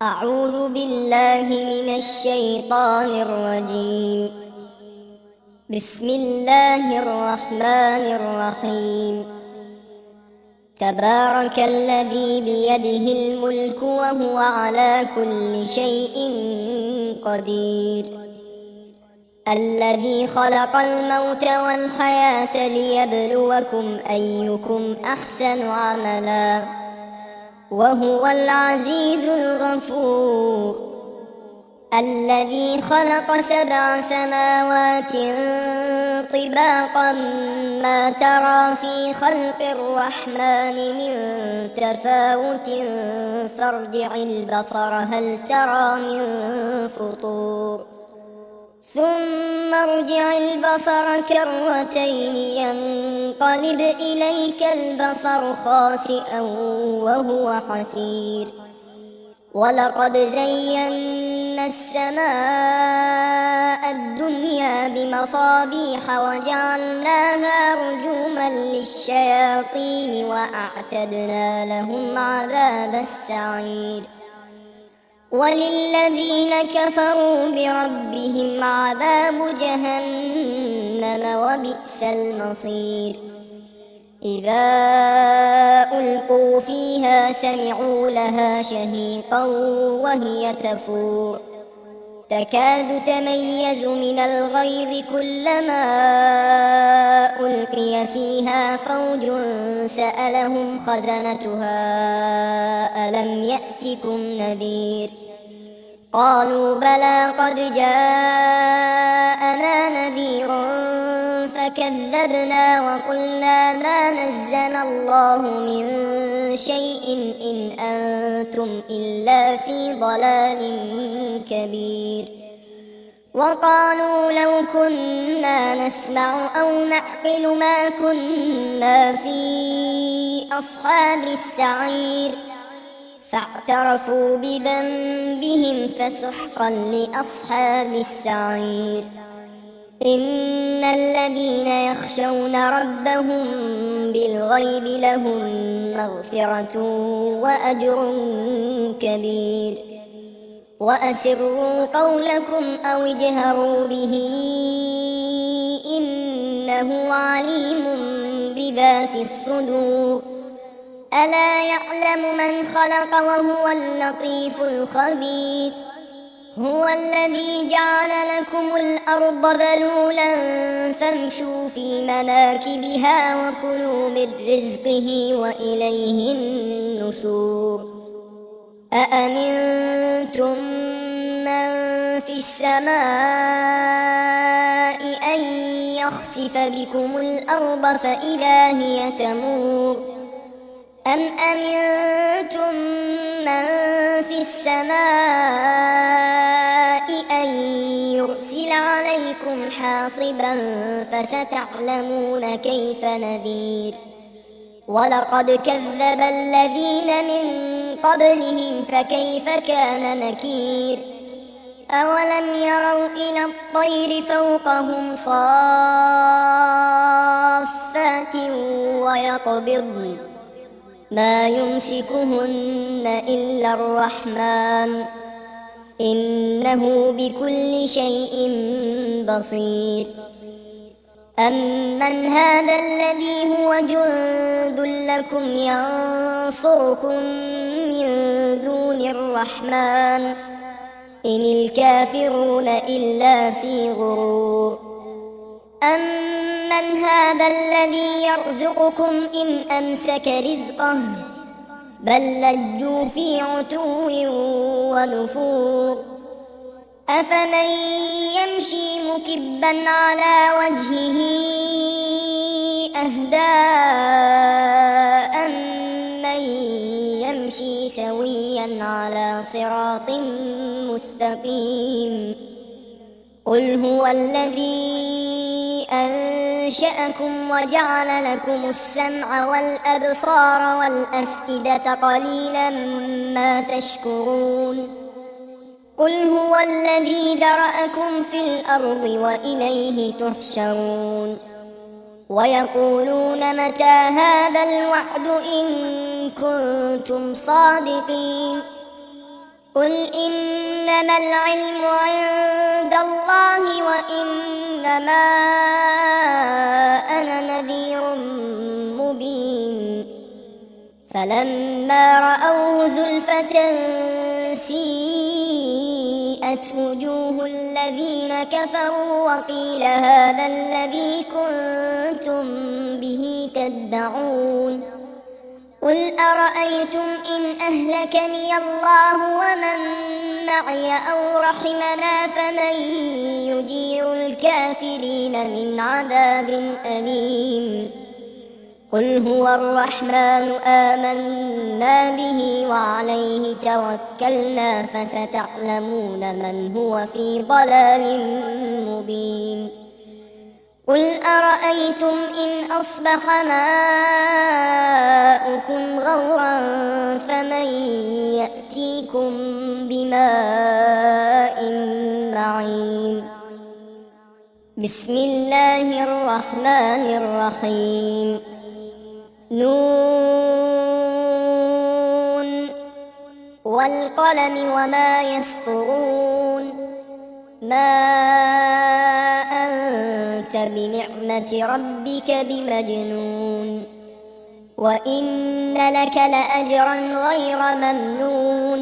أعوذ بالله من الشيطان الرجيم. بسم الله الرحمن الرحيم. تبارك الذي بيده الملك وهو على كل شيء قدير. الذي خلق الموت والحياة ليبلوكم أيكم أحسن عملا وهو العزيز الغفور. الذي خلق 7 سماوات طباقا ما ترى في خلق الرحمن من تفاوت فارجع البصر هل ترى من فطور ثم ارجع البصر كرتين ينقلب إليك البصر خاسئا وهو حسير. ولقد زينا السماء الدنيا بمصابيح وجعلناها رجوما للشياطين وأعتدنا لهم عذاب السعير. وللذين كفروا بربهم عذاب جهنم وبئس المصير. إذا ألقوا فيها سمعوا لها شهيقا وهي تفور تكاد تميز من الغيظ كلما ألقي فيها فوج سألهم خزنتها ألم يأتكم نذير قالوا بلى قد جاءنا نذير فكذبنا وقلنا ما نزل الله من شيء إن أنتم إلا في ضلال كبير. وقالوا لو كنا نسمع أو نعقل ما كنا في أصحاب السعير فاعترفوا بذنبهم فسحقا لأصحاب السعير. إن الذين يخشون ربهم بالغيب لهم مغفرة وأجر كبير. وأسروا قولكم أو اجهروا به إنه عليم بذات الصدور. ألا يعلم من خلق وهو اللطيف الخبير. هو الذي جعل لكم الأرض ذلولا فامشوا في مناكبها وكلوا من رزقه وإليه النشور. أأمنتم من في السماء أن يخسف بكم الأرض فإذا هي تمور أم أمنتم من في السماء أن يرسل عليكم حاصبا فستعلمون كيف نذير. ولقد كذب الذين من قبلهم فكيف كان نكير. أولم يروا إلى الطير فوقهم صافات ويقبضن ما يمسكهن إلا الرحمن إنه بكل شيء بصير. أمن هذا الذي هو جند لكم ينصركم من دون الرحمن إن الكافرون إلا في غرور. أمن هذا الذي يرزقكم إن أمسك رزقه بل لجوا في عتو ونفور. أفمن يمشي مكبا على وجهه أهدى أمن يمشي سويا على صراط مستقيم. قل هو الذي أنشأكم وجعل لكم السمع والأبصار والأفئدة قليلا ما تشكرون. قل هو الذي ذرأكم في الأرض وإليه تحشرون. ويقولون متى هذا الوعد إن كنتم صادقين قل إنما العلم عند الله وإنما أنا نذير مبين فلما رأوه زلفة سيئت وجوه الذين كفروا وقيل هذا الذي كنتم به تدعون قل أرأيتم إن أهلكني الله ومن معي أو رحمنا فمن يجير الكافرين من عذاب أليم قل هو الرحمن آمنا به وعليه توكلنا فستعلمون من هو في ضلال مبين قل أرأيتم إن أصبح ماؤكم غورا فمن يأتيكم بماء معين بسم الله الرحمن الرحيم نون والقلم وما يسطرون ما أنت بنعمة ربك بمجنون وإن لك لأجرا غير ممنون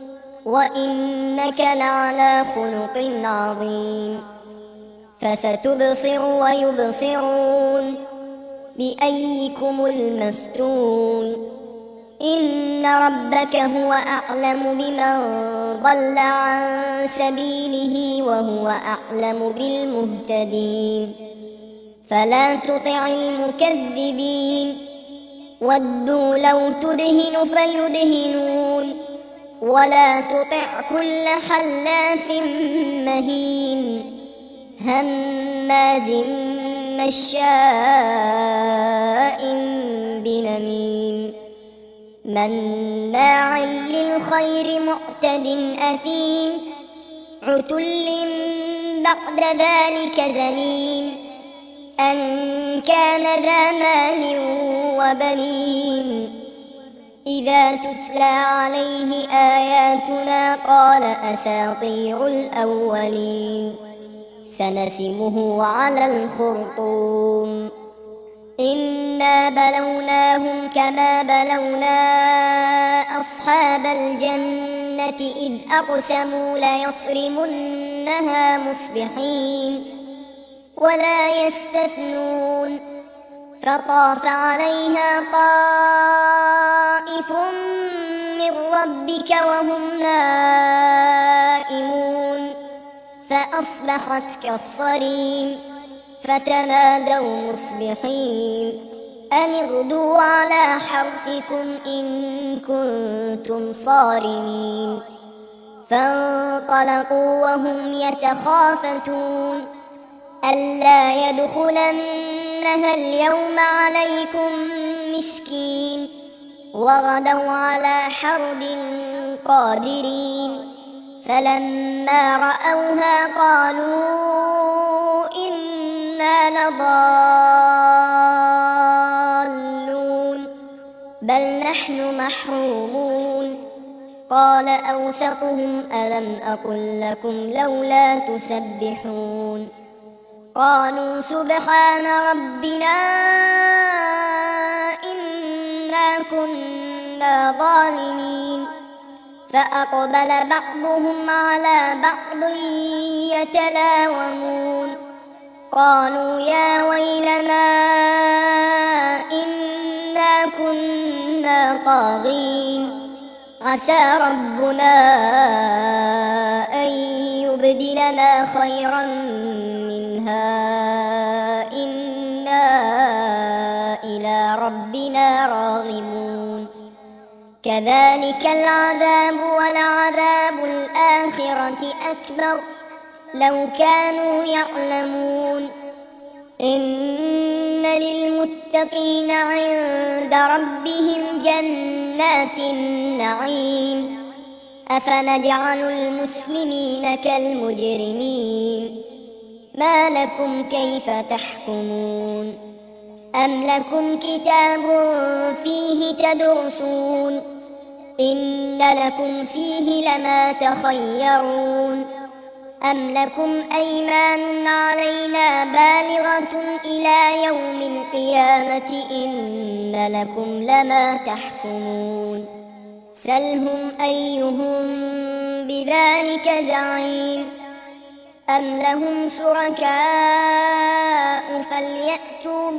وإنك لعلى خلق عظيم فستبصر ويبصرون بأيكم المفتون إن ربك هو أعلم بمن ضل عن سبيله وهو أعلم بالمهتدين فلا تطع المكذبين ودوا لو تدهن فيدهنون ولا تطع كل حلاف مهين هماز مشاء بنميم مناع للخير معتد أثيم عتل بعد ذلك زنيم أن كان ذا مال وبنين إذا تتلى عليه آياتنا قال أساطير الأولين سنسمه على الخرطوم إنا بلوناهم كما بلونا أصحاب الجنة إذ أقسموا ليصرمنها مصبحين ولا يستثنون فطاف عليها طائف من ربك وهم نائمون فأصبحت كالصريم فتنادوا مصبحين أن اغدوا على حرثكم إن كنتم صارمين فانطلقوا وهم يتخافتون ألا يدخلنها اليوم عليكم مسكين وغدوا على حرد قادرين فلما رأوها قالوا إنا لضالون بل نحن محرومون قال أوسطهم ألم أقل لكم لولا تسبحون قالوا سبحان ربنا إنا كنا ظالمين فأقبل بعضهم على بعض يتلاومون قالوا يا ويلنا إنا كنا طاغين عسى ربنا أن يبدلنا خيرا منها إنا إلى ربنا راغبون كذلك العذاب ولعذاب الآخرة أكبر لو كانوا يعلمون إن للمتقين عند ربهم جنات النعيم أفنجعل المسلمين كالمجرمين ما لكم كيف تحكمون أم لكم كتاب فيه تدرسون إن لكم فيه لما تخيرون أم لكم أيمان علينا بالغة إلى يوم القيامة إن لكم لما تحكمون سلهم أيهم بذلك زعيم أم لهم شركاء فليأتوا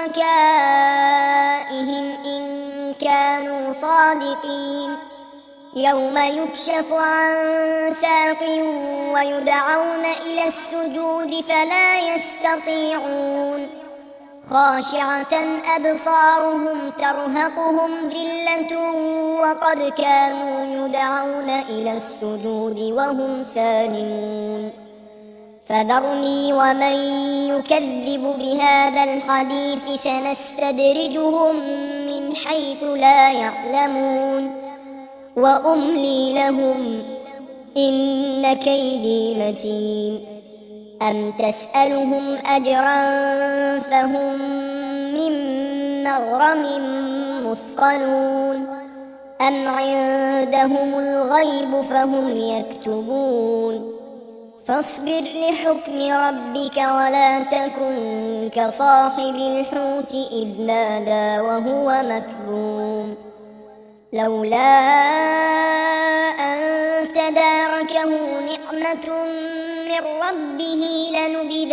بشركائهم إن كانوا صادقين يوم يكشف عن ساق ويدعون إلى السجود فلا يستطيعون خاشعة أبصارهم ترهقهم ذلة وقد كانوا يدعون إلى السجود وهم سالمون فذرني ومن يكذب بهذا الحديث سنستدرجهم من حيث لا يعلمون وأملي لهم إن كيدي متين أم تسألهم أجرا فهم من مغرم مثقلون أم عندهم الغيب فهم يكتبون فاصبر لحكم ربك ولا تكن كصاحب الحوت إذ نادى وهو مكظوم لولا أن تداركه نعمة من ربه لنبذ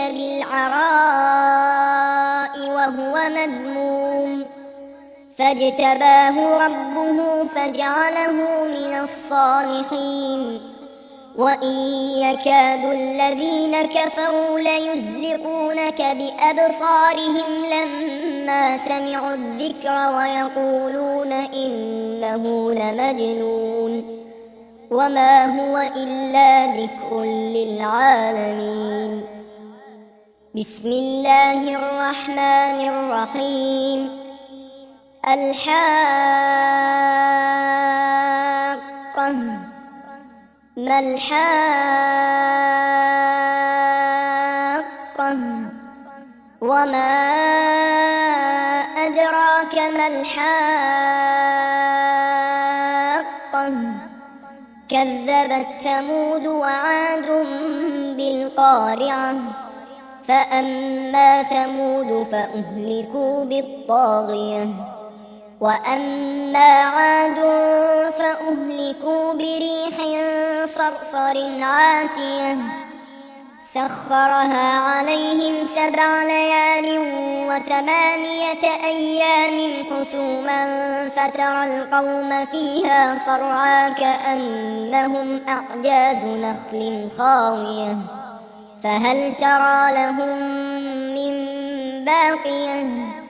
بالعراء وهو مذموم فاجتباه ربه فجعله من الصالحين وإن يكاد الذين كفروا ليزلقونك بأبصارهم لما سمعوا الذكر ويقولون إنه لمجنون وما هو إلا ذكر للعالمين بسم الله الرحمن الرحيم الحاقة ما الحاقة وما أدراك ما الحاقة كذبت ثمود وعاد بالقارعة فأما ثمود فأهلكوا بالطاغية وأما عاد فأهلكوا بريح صرصر عاتية سخرها عليهم 7 ليال و8 أيام حسوما فترى القوم فيها صرعى كأنهم أعجاز نخل خاوية فهل ترى لهم من باقية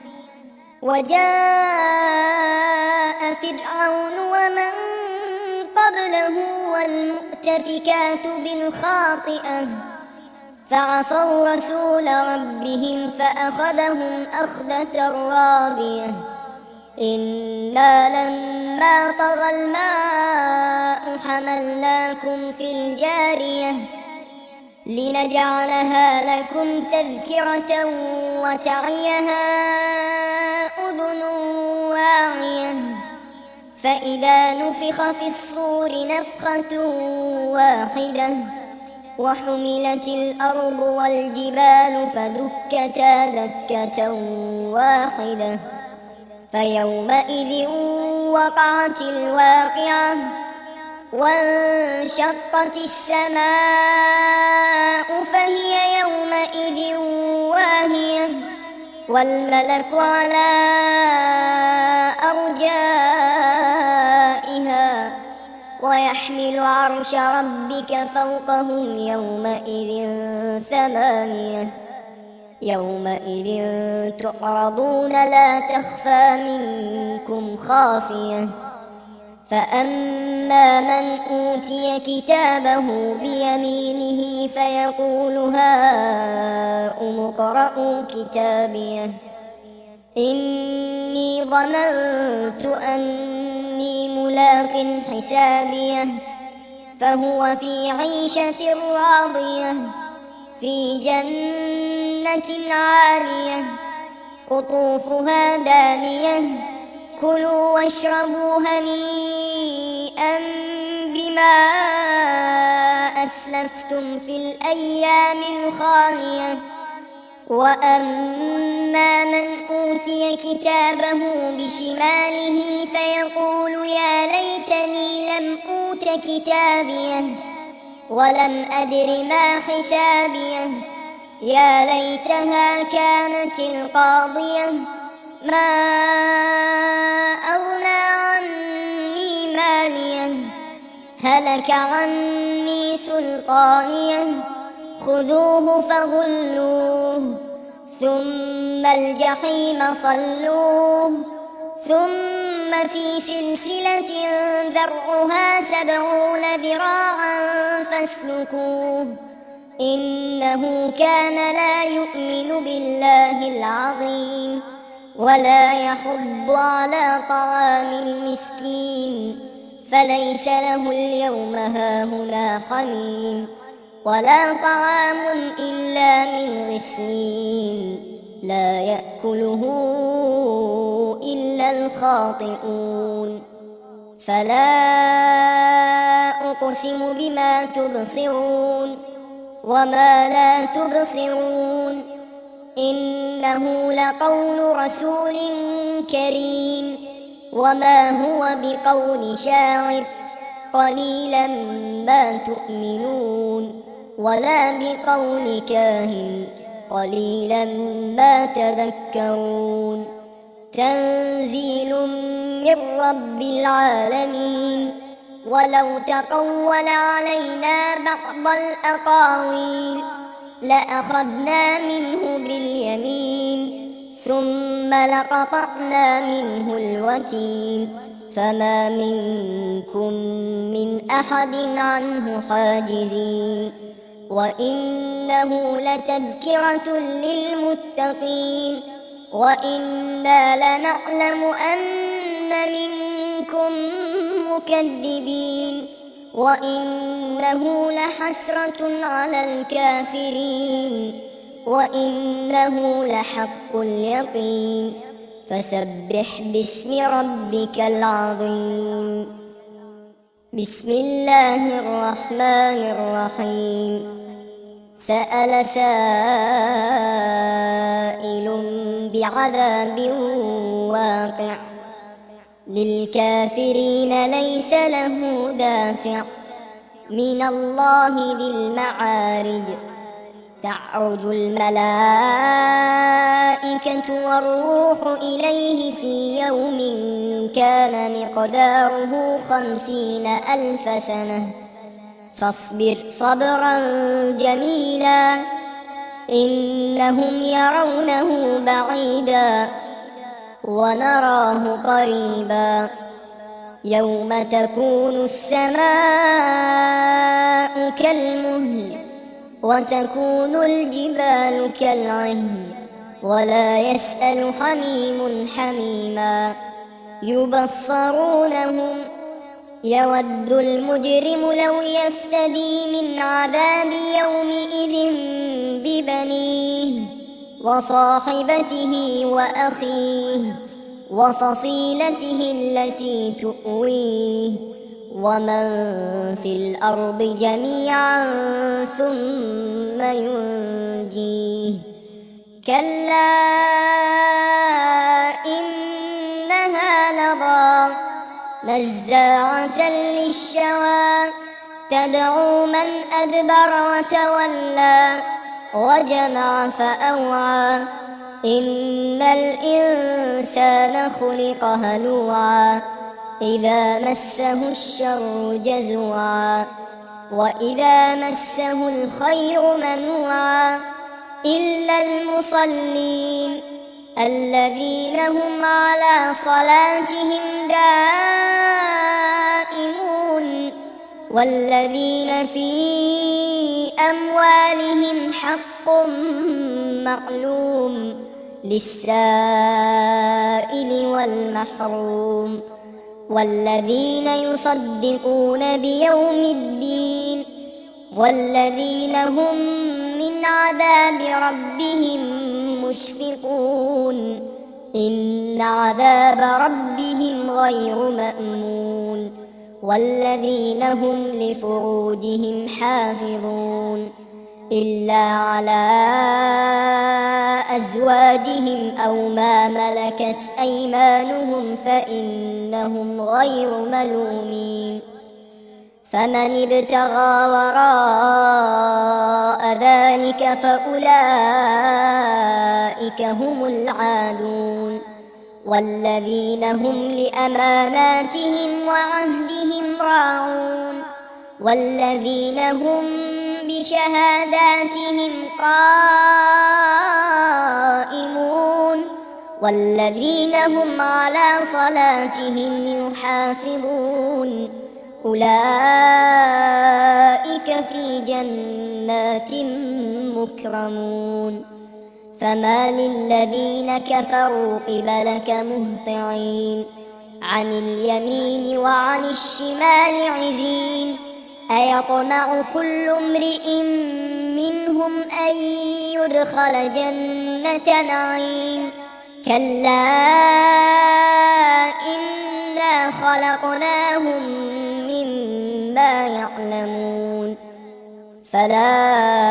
وجاء فرعون ومن قبله والمؤتفكات بالخاطئة فعصوا رسول ربهم فأخذهم أخذة رابية إنا لما طغى الماء حملناكم في الجارية لنجعلها لكم تذكرة وتعيها أذن واعية فإذا نفخ في الصور نفخة واحدة وحملت الأرض والجبال فدكتا دكة واحدة فيومئذ وقعت الواقعة وانشقت السماء فهي يومئذ واهية والملك على أرجائها ويحمل عرش ربك فوقهم يومئذ 8 يومئذ تعرضون لا تخفى منكم خافية فأما من أوتي كتابه بيمينه فيقول هاؤم اقرءوا كتابيه إني ظننت أني ملاق حسابيه فهو في عيشة راضية في جنة عالية قطوفها دانية كلوا واشربوا هنيئا بما أسلفتم في الأيام الخالية وأما من أوتي كتابه بشماله فيقول يا ليتني لم أوت كتابيه ولم أدر ما حسابيه يا ليتها كانت القاضية ما أغنى عني ماليه هلك عني سلطانيه خذوه فغلوه ثم الجحيم صلوه ثم في سلسلة ذرعها 70 ذراعا فاسلكوه إنه كان لا يؤمن بالله العظيم ولا يحض على طعام المسكين فليس له اليوم هاهنا حميم ولا طعام إلا من غسلين لا يأكله إلا الخاطئون فلا أقسم بما تبصرون وما لا تبصرون إنه لقول رسول كريم وما هو بقول شاعر قليلا ما تؤمنون ولا بقول كاهن قليلا ما تذكرون تنزيل من رب العالمين ولو تقول علينا بعض الأقاويل لأخذنا منه باليمين ثم لقطعنا منه الوتين فما منكم من أحد عنه حاجزين وإنه لتذكرة للمتقين وإنا لنعلم أن منكم مكذبين وإنه لحسرة على الكافرين وإنه لحق اليقين فسبح باسم ربك العظيم بسم الله الرحمن الرحيم سأل سائل بعذاب واقع للكافرين ليس له دافع من الله ذي المعارج تعرج الملائكة والروح إليه في يوم كان مقداره 50,000 سنة فاصبر صبرا جميلا إنهم يرونه بعيدا ونراه قريبا يوم تكون السماء كالمهل وتكون الجبال كالعهن ولا يسأل حميم حميما يبصرونهم يود المجرم لو يفتدي من عذاب يومئذ ببنيه وصاحبته وأخيه وفصيلته التي تؤويه ومن في الأرض جميعا ثم ينجيه كلا إنها لظى نزاعة للشوى تدعو من أدبر وتولى وجمع فأوعى إن الإنسان خلق هلوعا إذا مسه الشر جزوعا وإذا مسه الخير منوعا إلا المصلين الذين هم على صلاتهم دائمون والذين في أموالهم حق معلوم للسائل والمحروم والذين يصدقون بيوم الدين والذين هم من عذاب ربهم مشفقون إن عذاب ربهم غير مأمون والذين هم لفروجهم حافظون إلا على أزواجهم أو ما ملكت أيمانهم فإنهم غير ملومين فمن ابتغى وراء ذلك فأولئك هم العادون والذين هم لأماناتهم وعهدهم راعون والذين هم بشهاداتهم قائمون والذين هم على صلاتهم يحافظون أولئك في جنات مكرمون فما للذين كفروا قبلك مهطعين عن اليمين وعن الشمال عزين أيطمع كل امرئ منهم أن يدخل جنة نعيم كلا إنا خلقناهم مما يعلمون فلا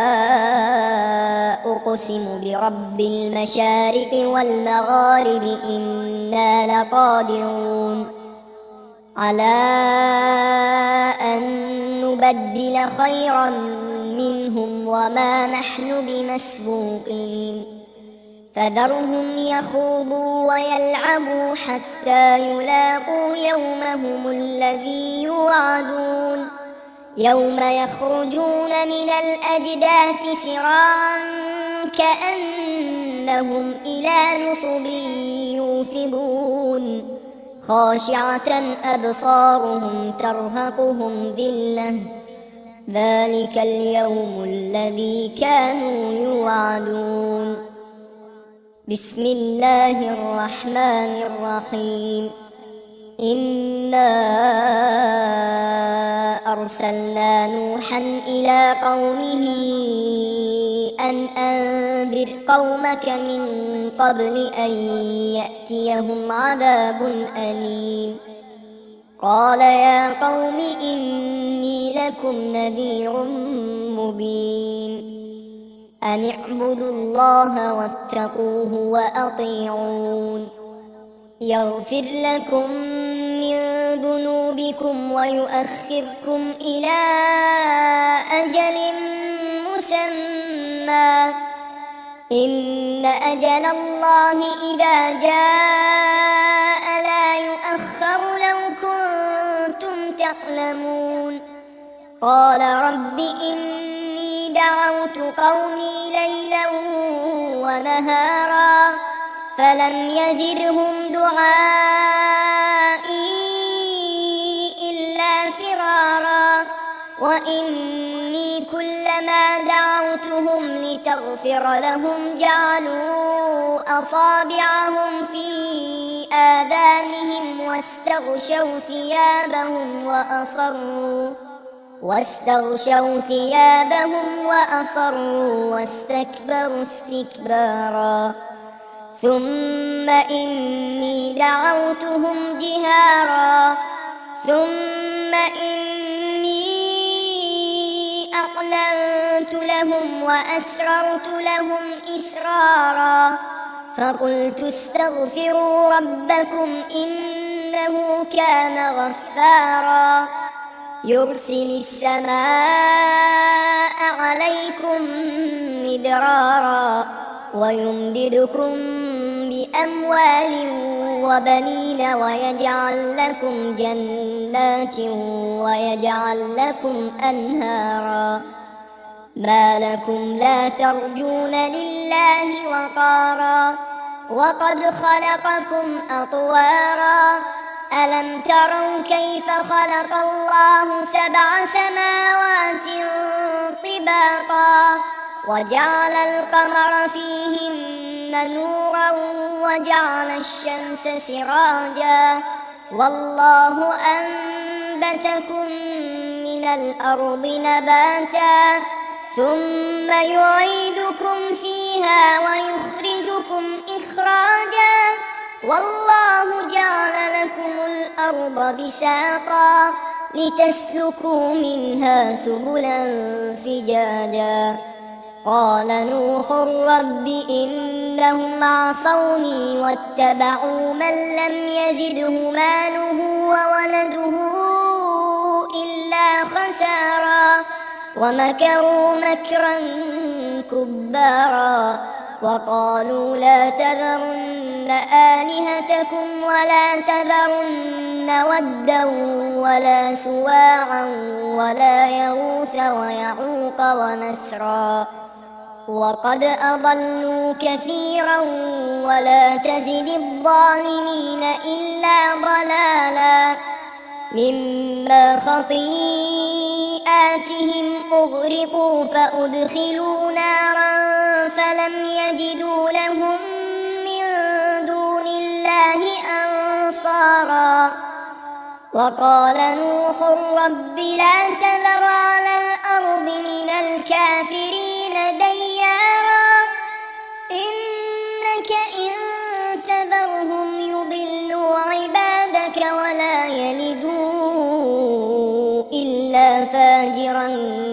أقسم برب المشارق والمغارب إنا لقادرون على أن نبدل خيرا منهم وما نحن بمسبوقين فذرهم يخوضوا ويلعبوا حتى يلاقوا يومهم الذي يوعدون يوم يخرجون من الأجداث سراعا كأنهم إلى نصب يوفضون خاشعة أبصارهم ترهقهم ذلة ذلك اليوم الذي كانوا يوعدون بسم الله الرحمن الرحيم إنا أرسلنا نوحا إلى قومه أن أنذر قومك من قبل أن يأتيهم عذاب أليم قال يا قوم إني لكم نذير مبين أن اعبدوا الله واتقوه وأطيعون يغفر لكم من ذنوبكم ويؤخركم إلى أجل مسمى إن أجل الله إذا جاء لا يؤخر لو كنتم تعلمون قال رب إني دعوت قومي ليلا ونهارا فلم يزدهم دعائي إلا فرارا وإني كلما دعوتهم لتغفر لهم جعلوا أصابعهم في آذانهم واستغشوا ثيابهم وأصروا واستكبروا استكبارا ثم إني دعوتهم جهارا ثم إني أعلنت لهم وأسررت لهم إسرارا فقلت استغفروا ربكم إنه كان غفارا يرسل السماء عليكم مدرارا ويمددكم بأموال وبنين ويجعل لكم جنات ويجعل لكم أنهارا ما لكم لا ترجون لله وقارا وقد خلقكم أطوارا ألم تروا كيف خلق الله 7 سماوات طباقا وجعل القمر فيهن نورا وجعل الشمس سراجا والله أنبتكم من الأرض نباتا ثم يعيدكم فيها ويخرجكم إخراجا والله جعل لكم الأرض بساطا لتسلكوا منها سبلا فجاجا قال نوح رب إنهم عصوني واتبعوا من لم يزده ماله وولده إلا خسارا ومكروا مكرا كبارا وقالوا لا تذرن آلهتكم ولا تذرن ودا ولا سواعا ولا يغوث ويعوق ونسرا وقد أضلوا كثيرا ولا تزد الظالمين إلا ضلالا مما خطيئاتهم أغرقوا فأدخلوا نارا فلم يجدوا لهم من دون الله أنصارا وقال نوح رب لا تذر على الأرض من الكافرين ديارا إنك إن تذرهم يضلوا عبادك ولا يلدوا إلا فاجرا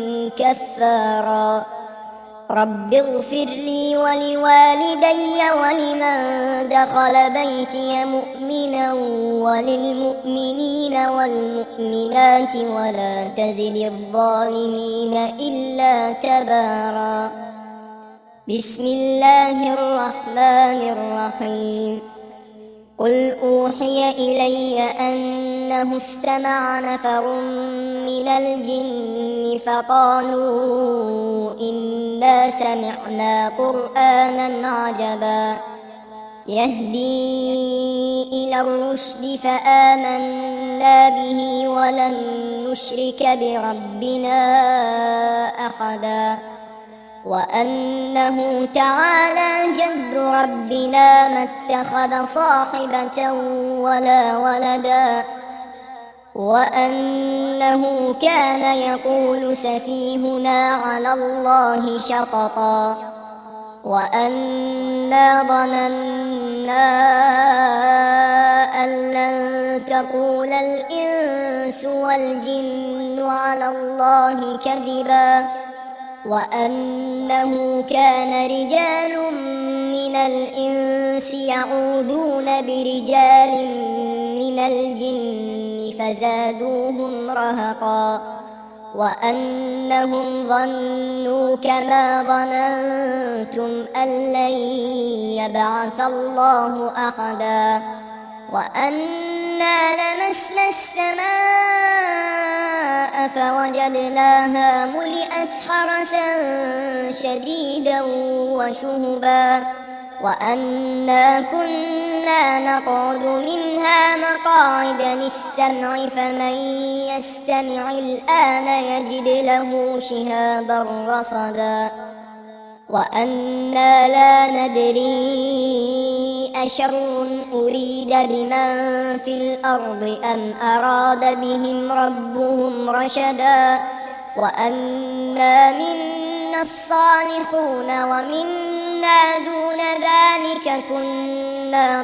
كفارا رب اغفر لي ولوالدي ولمن دخل بيتي مؤمنا وللمؤمنين والمؤمنات ولا تزد الظالمين إلا تبارا بسم الله الرحمن الرحيم قل أوحي إلي أنه استمع نفر من الجن فقالوا إنا سمعنا قرآنا عجبا يهدي إلى الرشد فآمنا به ولن نشرك بربنا أحدا وأنه تعالى جد ربنا ما اتخذ صاحبة ولا ولدا وأنه كان يقول سفيهنا على الله شططا وأنا ظننا أن لن تقول الإنس والجن على الله كذبا وأنه كان رجال من الإنس يعوذون برجال من الجن فزادوهم رهقا وأنهم ظنوا كما ظننتم أن لن يبعث الله أحدا وأنا لمسنا السماء فوجدناها ملئت حرسا شديدا وشهبا وأنا كنا نقعد منها مقاعد للسمع فمن يستمع الآن يجد له شهابا رصدا وأنا لا ندري أشر أريد بمن في الأرض أم أراد بهم ربهم رشدا وأنا منا الصالحون ومنا دون ذلك كنا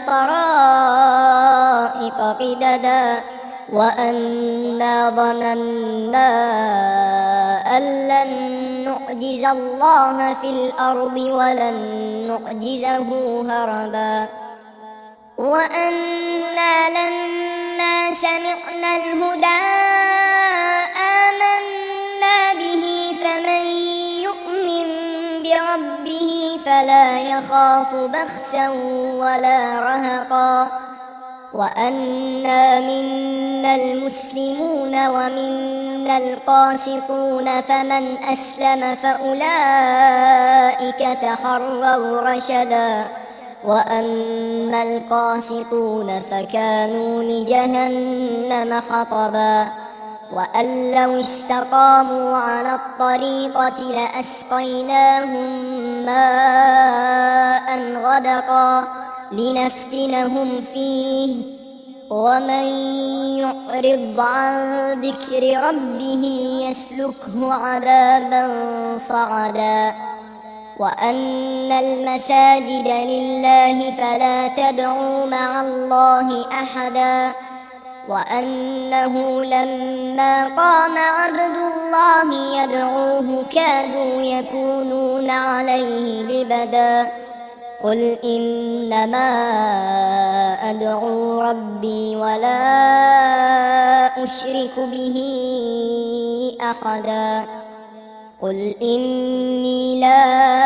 طرائق قددا وأنا ظننا أن لن نعجز الله في الأرض ولن نعجزه هربا وأنا لما سمعنا الهدى آمنا به فمن يؤمن بربه فلا يخاف بخسا ولا رهقا وأنا منا المسلمون ومنا القاسطون فمن أسلم فأولئك تحروا رشدا وأما القاسطون فكانوا لجهنم حطبا وأن لو استقاموا على الطريقة لأسقيناهم ماء غدقا لنفتنهم فيه ومن يعرض عن ذكر ربه يسلكه عذابا صعدا وأن المساجد لله فلا تدعوا مع الله أحدا وأنه لما قام عبد الله يدعوه كادوا يكونون عليه لبدا قل إنما أدعو ربي ولا أشرك به أحدا قل إني لا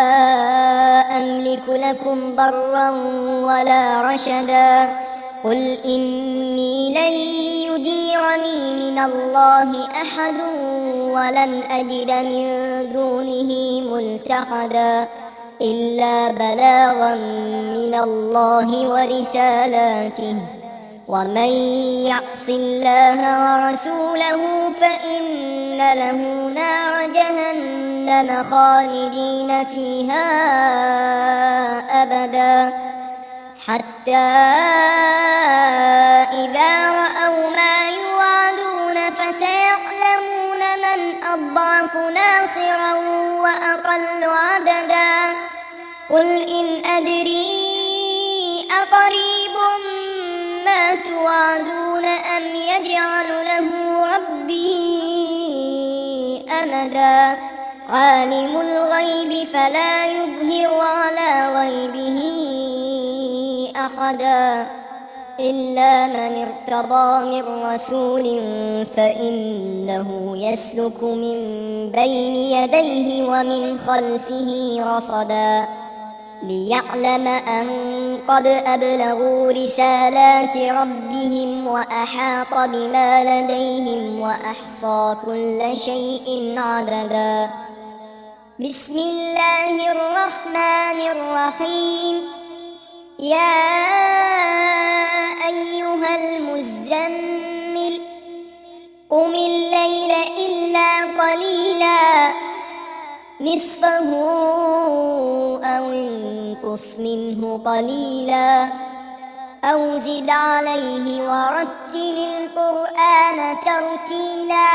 أملك لكم ضرا ولا رشدا قل إني لن يجيرني من الله أحد ولن أجد من دونه ملتحدا إلا بلاغا من الله ورسالاته ومن يعص الله ورسوله فإن له نار جهنم خالدين فيها أبدا حتى إذا رأوا ما يوعدون فسيعلمون من أضعف ناصرا وأقل عددا قل إن أدري أقريب ما توعدون أم يجعل له ربي أمدا عالم الغيب فلا يظهر على غيبه أحدا إلا من ارتضى من رسول فإنه يسلك من بين يديه ومن خلفه رصدا ليعلم أن قد أبلغوا رسالات ربهم وأحاط بما لديهم وأحصى كل شيء عددا بسم الله الرحمن الرحيم يا أيها المزمل قم الليل إلا قليلا نصفه أو انقص منه قليلا أو زد عليه ورتل القرآن ترتيلا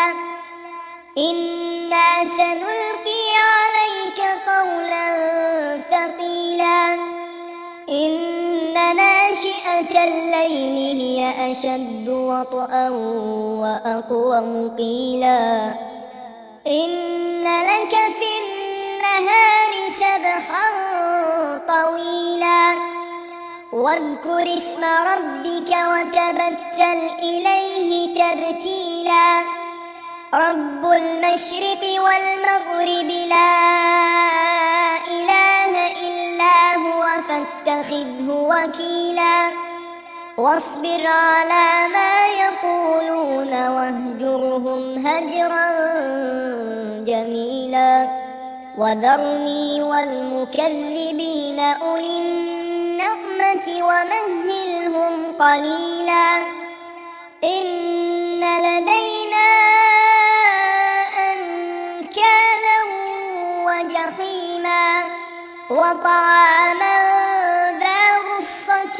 إنا سنلقي عليك قولا ثقيلا إن ناشئة الليل هي أشد وطئا وأقوم قيلا إن لك في النهار سبحا طويلا واذكر اسم ربك وتبتل إليه تبتيلا رب المشرق والمغرب لا إله إلا هو فاتخذه وكيلا واصبر على ما يقولون واهجرهم هجرا جميلا وذرني والمكذبين أولي النعمة ومهلهم قليلا إن لدينا أنكالا وجحيما وطعاما ذا غصة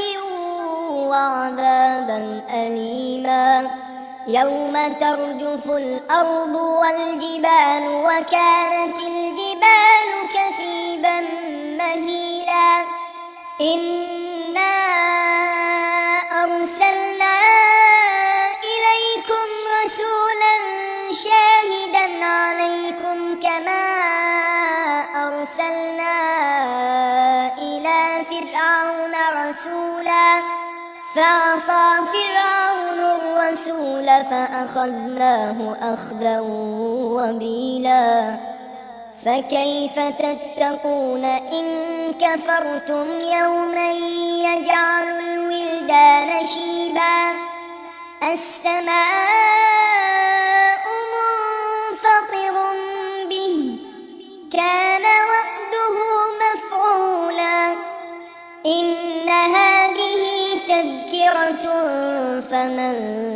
وعذابا أليما يوم ترجف الأرض والجبال وكانت الجبال كثيبا مهيلا إنا أرسلنا إليكم رسولا شاهدا عليكم كما أرسلنا إلى فرعون رسولا فعصى فرعون الرسول فأخذناه أخذا وبيلا فكيف تتقون إن كفرتم يوما يجعل الولدان شيبا السماء منفطر به كان وعده مفعولا إن هذه تذكرة فمن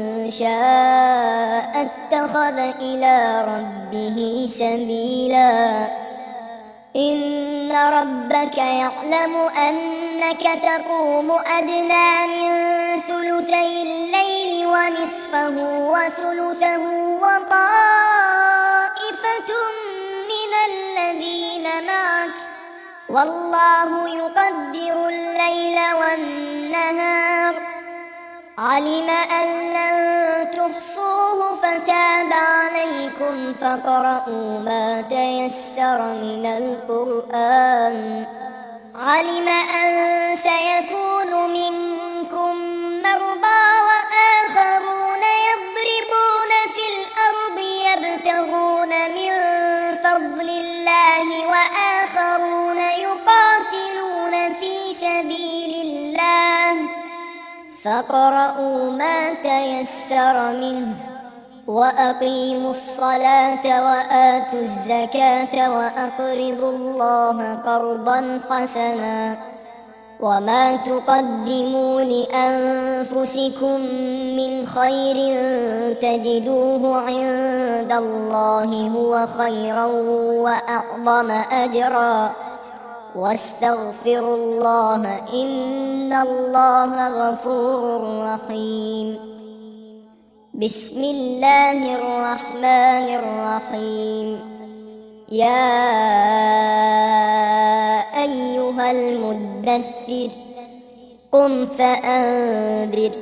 شاء اتخذ إلى ربه سبيلا إن ربك يعلم أنك تقوم أدنى من ثلثي الليل ونصفه وثلثه وطائفة من الذين معك والله يقدر الليل والنهار علم أن لن تحصوه فتاب عليكم فاقرؤوا ما تيسر من القرآن علم أن سيكون منكم مرضى وآخرون يضربون في الأرض يبتغون من فضل الله وآخرون يقاتلون في سبيل الله فاقرؤوا ما تيسر منه وأقيموا الصلاة وآتوا الزكاة وأقرضوا الله قرضا حسنا وما تقدموا لأنفسكم من خير تجدوه عند الله هو خيرا وأعظم أجرا واستغفروا الله إن الله غفور رحيم بسم الله الرحمن الرحيم يا أيها المدثر قم فأنذر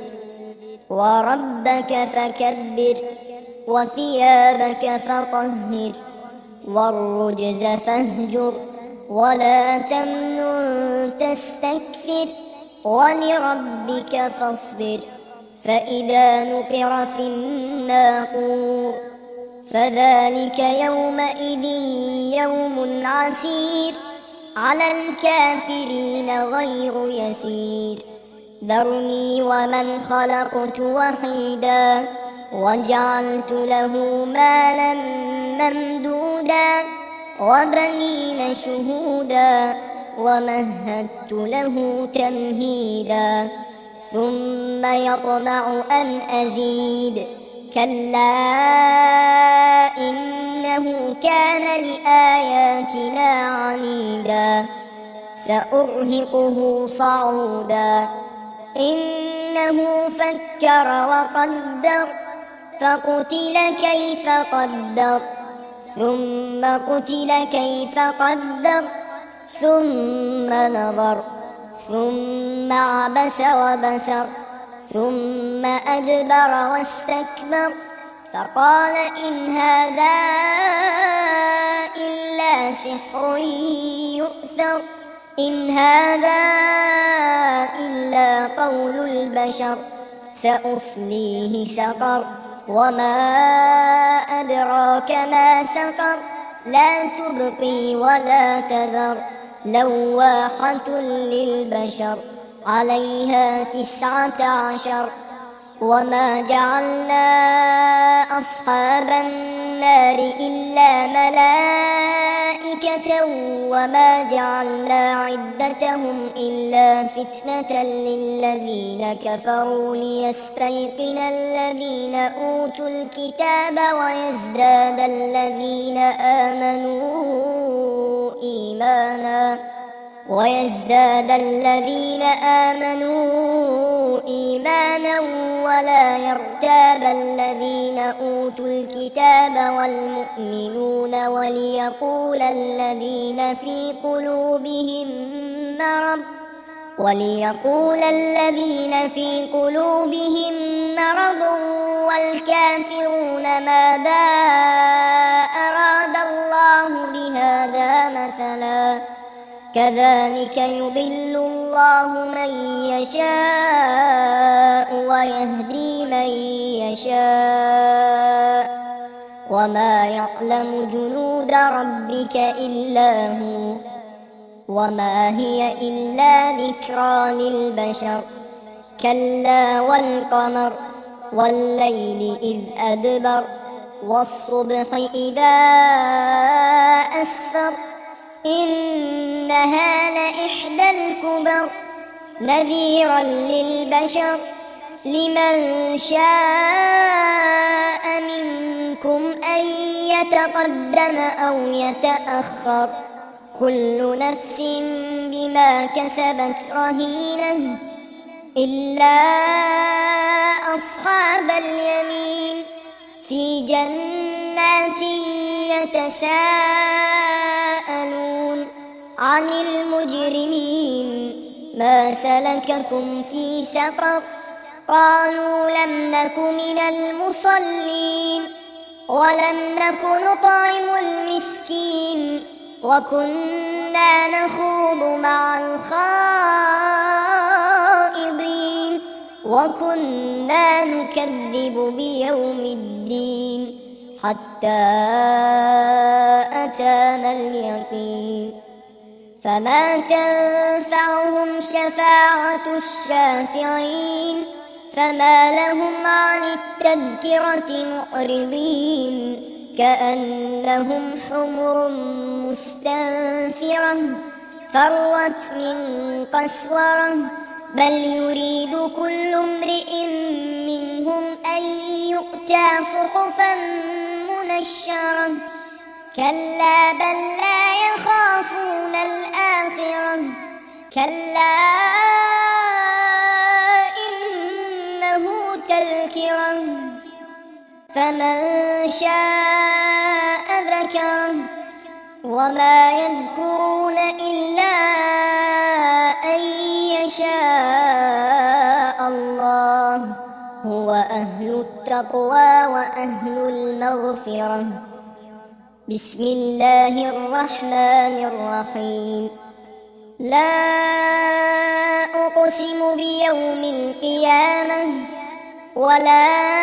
وربك فكبر وثيابك فطهر والرجز فاهجر ولا تمنن تستكثر ولربك فاصبر فإذا نقر في الناقور فذلك يومئذ يوم عسير على الكافرين غير يسير ذرني ومن خلقت وحيدا وجعلت له مالا ممدودا وبنين شهودا ومهدت له تمهيدا ثم يطمع أن أزيد كلا إنه كان لآياتنا عنيدا سأرهقه صعودا إنه فكر وقدر فقتل كيف قدر ثم قتل كيف قدر ثم نظر ثم عبس وبسر ثم أدبر واستكبر فقال إن هذا إلا سحر يؤثر إن هذا إلا قول البشر سأصليه سقر وما أدراك ما سقر لا تبقي ولا تذر لواحة للبشر عليها 19 وما جعلنا أصحاب النار إلا ملائكة وما جعلنا عدتهم إلا فتنة للذين كفروا ليستيقن الذين أوتوا الكتاب ويزداد الذين آمنوا إيمانا ولا يرتاب الذين أوتوا الكتاب والمؤمنون وليقول الذين في قلوبهم مرض والكافرون ماذا أراد الله بهذا مثلا كذلك يضل الله من يشاء ويهدي من يشاء وما يعلم جنود ربك إلا هو وما هي إلا ذكرى للبشر كلا والقمر والليل إذ أدبر والصبح إذا أسفر إنها لإحدى الكبر نذيرا للبشر لمن شاء منكم أن يتقدم أو يتأخر كل نفس بما كسبت رهينة إلا أصحاب اليمين في جنات يتساءلون عن المجرمين ما سلككم في سقر قالوا لم نك من المصلين ولم نك نطعم المسكين وكنا نخوض مع الخائضين وكنا نكذب بيوم الدين حتى أتانا اليقين فما تنفعهم شفاعة الشافعين فما لهم عن التذكرة معرضين كأنهم حمر مستنفرة فرت من قسورة بل يريد كل امرئ منهم أن يؤتى صحفا منشرة كلا بل لا يخافون الآخرة كلا إنه تذكرة فمن شاء ذكره وما يذكرون إلا أن يشاء الله هو أهل التقوى وأهل المغفرة. بسم الله الرحمن الرحيم. لا أقسم بيوم القيامة ولا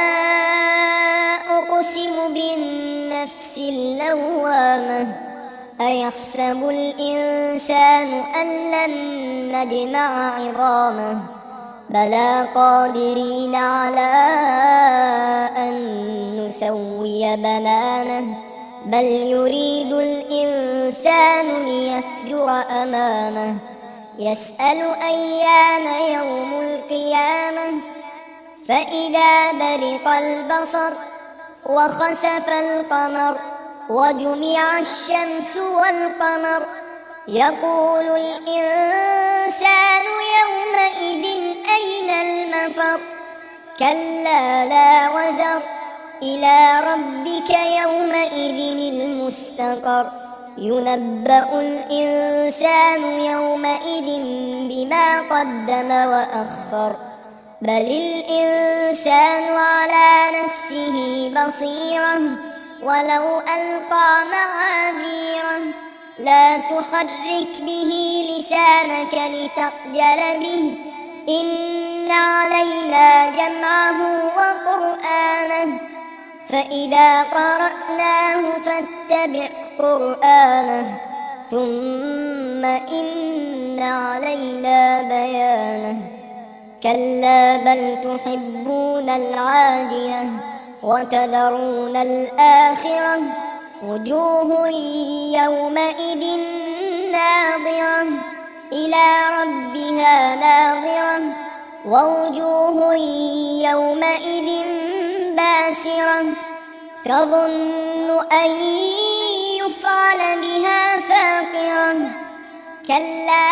أقسم بالنفس اللوامة أيحسب الإنسان أن لن نجمع عظامه بلى قادرين على أن نسوي بنانه بل يريد الإنسان ليفجر أمامه يسأل أيان يوم القيامة فإذا برق البصر وخسف القمر وجمع الشمس والقمر يقول الإنسان يومئذ أين المفر كلا لا وزر إلى ربك يومئذ المستقر ينبأ الإنسان يومئذ بما قدم وأخر بل الإنسان على نفسه بصيرة ولو ألقى معاذيره لا تحرك به لسانك لتعجل به إن علينا جمعه وقرآنه فإذا قرأناه فاتبع قرآنه ثم إن علينا بيانه كلا بل تحبون العاجلة وتذرون الآخرة وجوه يومئذ ناظرة إلى ربها ناظرة ووجوه يومئذ باسرة تظن أن يفعل بها فاقرة كلا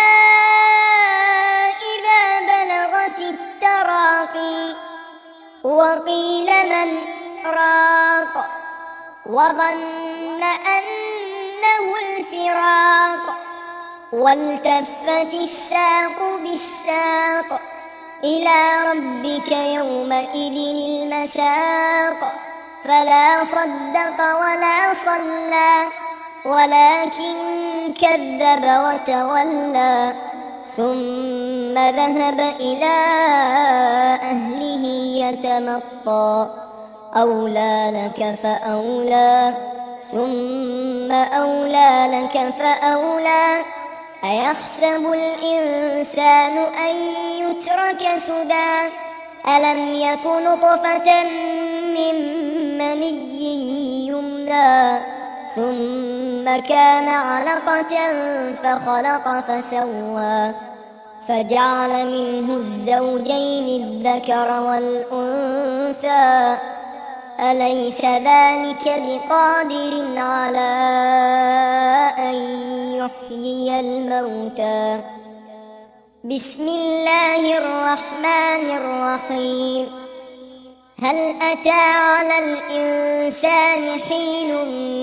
إذا بلغت التراقي وقيل من راق وظن أنه الفراق والتفت الساق بالساق إلى ربك يومئذ المساق فلا صدق ولا صلى ولكن كذب وتولى ثم ذهب إلى أهله يتمطى أولى لك فأولى ثم أولى لك فأولى أيحسب الإنسان أن يترك سدى ألم يك نطفة من مني يمنى ثم كان علقة فخلق فسوى فجعل منه الزوجين الذكر والأنثى أليس ذلك بقادر على أن يحيي الموتى. بسم الله الرحمن الرحيم. هل أتى على الإنسان حين من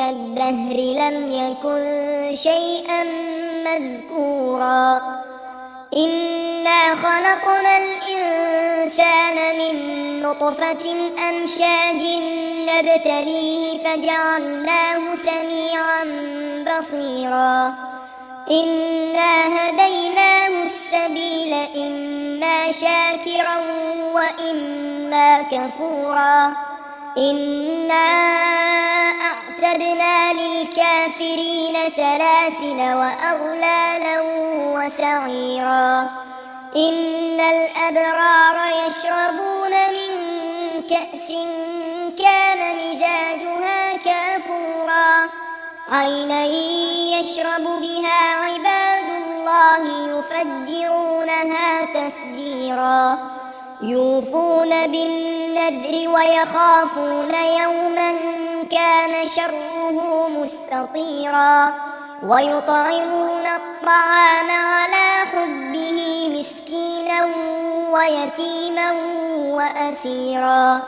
الدهر لم يكن شيئا مذكورا إنا خلقنا الإنسان من نطفة أمشاج نبتليه فجعلناه سميعا بصيرا إنا هديناه السبيل إما شاكرا وإما كفورا إنا أعتدنا للكافرين سلاسل وأغلالا وسعيرا إن الأبرار يشربون من كأس كان مزاجها كافورا عينا يشرب بها عباد الله يفجرونها تفجيرا يوفون بالنذر ويخافون يوما كان شره مستطيرا ويطعمون الطعام على حبه مسكينا ويتيما وأسيرا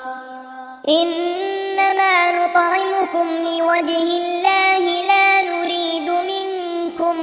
إنما نطعمكم لوجه الله لا نريد منكم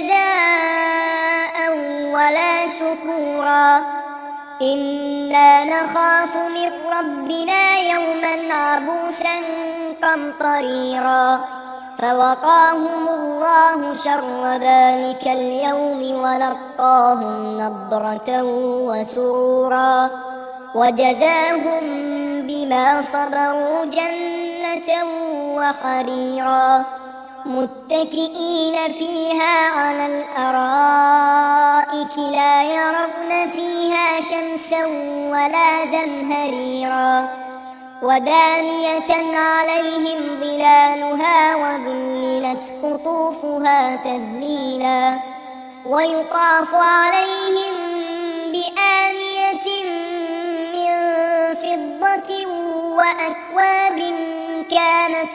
جزاء ولا شكورا إنا نخاف من ربنا يوما عبوسا قمطريرا فوقاهم الله شر ذلك اليوم ولقاهم نضرة وسرورا وجزاهم بما صبروا جنة وحريرا متكئين فيها على الأرائك لا يرون فيها شمسا ولا زمهريرا ودانية عليهم ظلالها وذللت قطوفها تذليلا ويطاف عليهم بآنية من فضة وأكواب كانت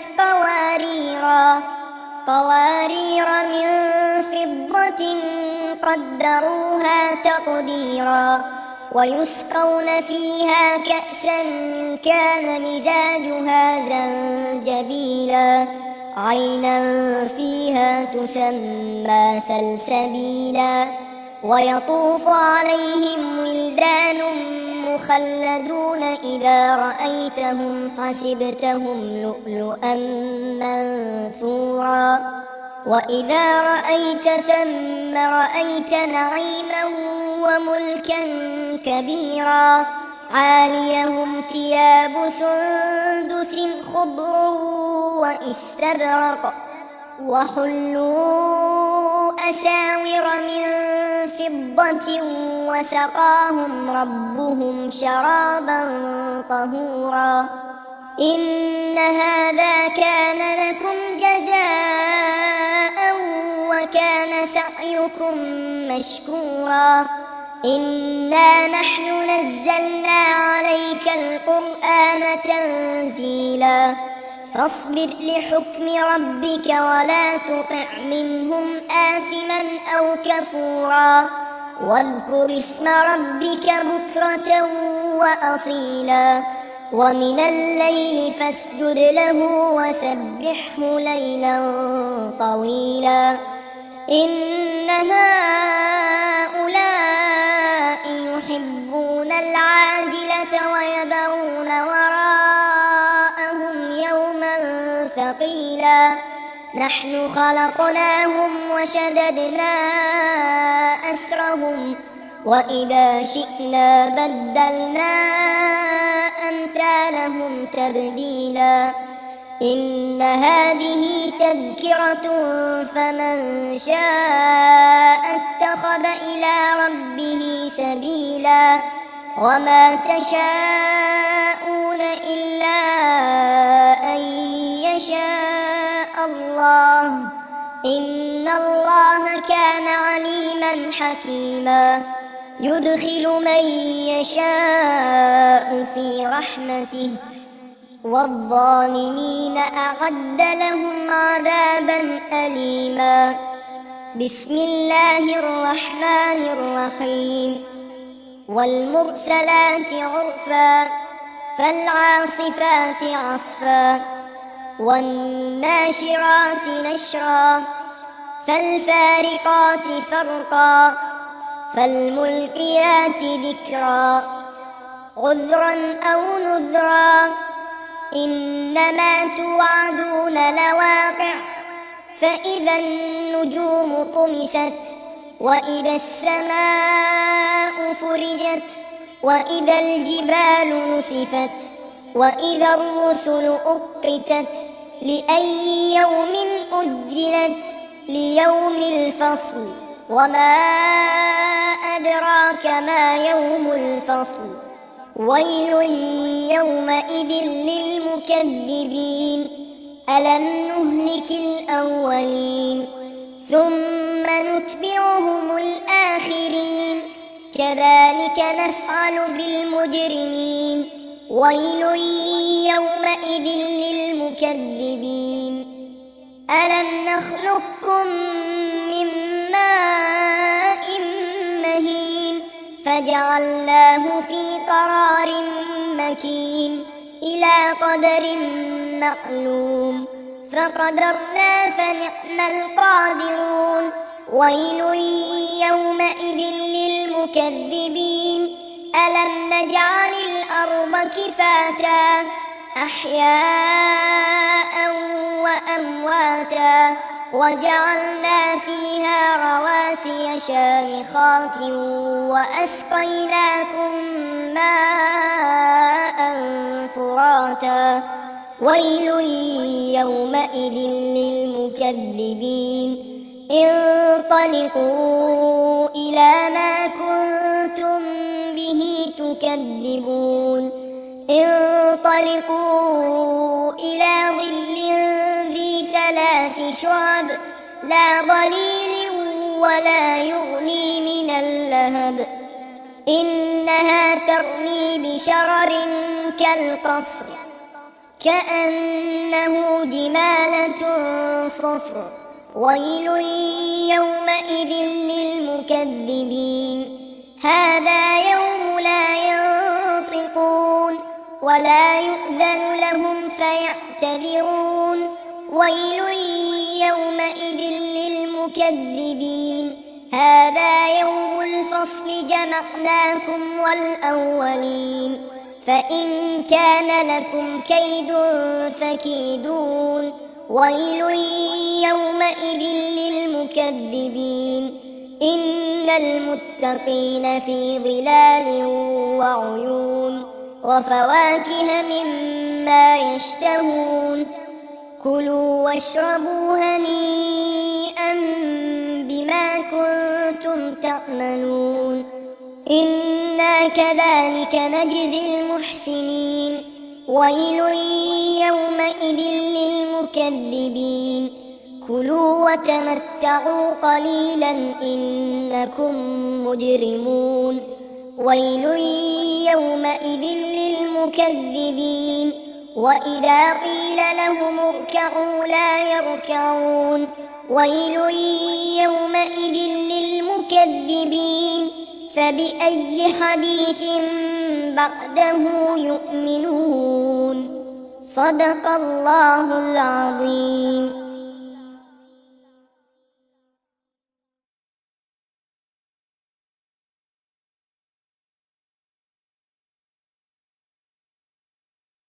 قوارير من فضة قدروها تقديرا ويسقون فيها كأسا كان مزاجها زنجبيلا عينا فيها تسمى سلسبيلا ويطوف عليهم ولدان مخلدون إذا رأيتهم حسبتهم لؤلؤا منثورا وإذا رأيت ثم رأيت نعيما وملكا كبيرا عاليهم ثياب سندس خضر واستبرق وحلوا أساور من فضة وسقاهم ربهم شرابا طهورا إن هذا كان لكم جزاء وكان سعيكم مشكورا إنا نحن نزلنا عليك القرآن تنزيلا فاصبر لحكم ربك ولا تطع منهم آثما أو كفورا واذكر اسم ربك بكرة وأصيلا ومن الليل فاسجد له وسبحه ليلا طويلا إن هؤلاء يحبون العاجلة ويذرون وراءهم يوما ثقيلا نحن خلقناهم وشددنا أسرهم وإذا شئنا بدلنا أمثالهم تبديلا إن هذه تذكرة فمن شاء اتخذ إلى ربه سبيلا وما تشاءون إلا أن يشاء الله إن الله كان عليما حكيما يدخل من يشاء في رحمته والظالمين أعد لهم عذابا أليما بسم الله الرحمن الرحيم والمرسلات عرفا فالعاصفات عصفا والناشرات نشرا فالفارقات فرقا فالملقيات ذكرا عذرا أو نذرا إنما توعدون لواقع فإذا النجوم طمست وإذا السماء فرجت وإذا الجبال نسفت وإذا الرسل أقتت لأي يوم أجلت ليوم الفصل وما أدراك ما يوم الفصل ويل يومئذ للمكذبين ألم نهلك الأولين ثم نتبعهم الآخرين كذلك نفعل بالمجرمين ويل يومئذ للمكذبين ألم نخلقكم من ماء مهين فجعلناه في قرار مكين إلى قدر معلوم فقدرنا فنعم القادرون ويل يومئذ للمكذبين ألم نجعل الأرض كفاتا أحياء وأمواتا وجعلنا فيها رواسي شامخات وأسقيناكم ماء فراتا ويل يومئذ للمكذبين انطلقوا إلى ما كنتم به تكذبون انطلقوا إلى ظل ذي 3 شعب لا ظليل ولا يغني من اللهب إنها ترمي بشرر كالقصر كأنه جمالة صفر ويل يومئذ للمكذبين هذا يوم لا ينطقون ولا يؤذن لهم فيعتذرون ويل يومئذ للمكذبين هذا يوم الفصل جمعناكم والأولين فإن كان لكم كيد فكيدون ويل يومئذ للمكذبين إن المتقين في ظلال وعيون وفواكه مما يشتهون كلوا واشربوا هنيئا بما كنتم تعملون إنا كذلك نجزي المحسنين ويل يومئذ للمكذبين كلوا وتمتعوا قليلا إنكم مجرمون ويل يومئذ للمكذبين وإذا قيل لهم اركعوا لا يركعون ويل يومئذ للمكذبين فبأي حديث بعده يؤمنون صدق الله العظيم.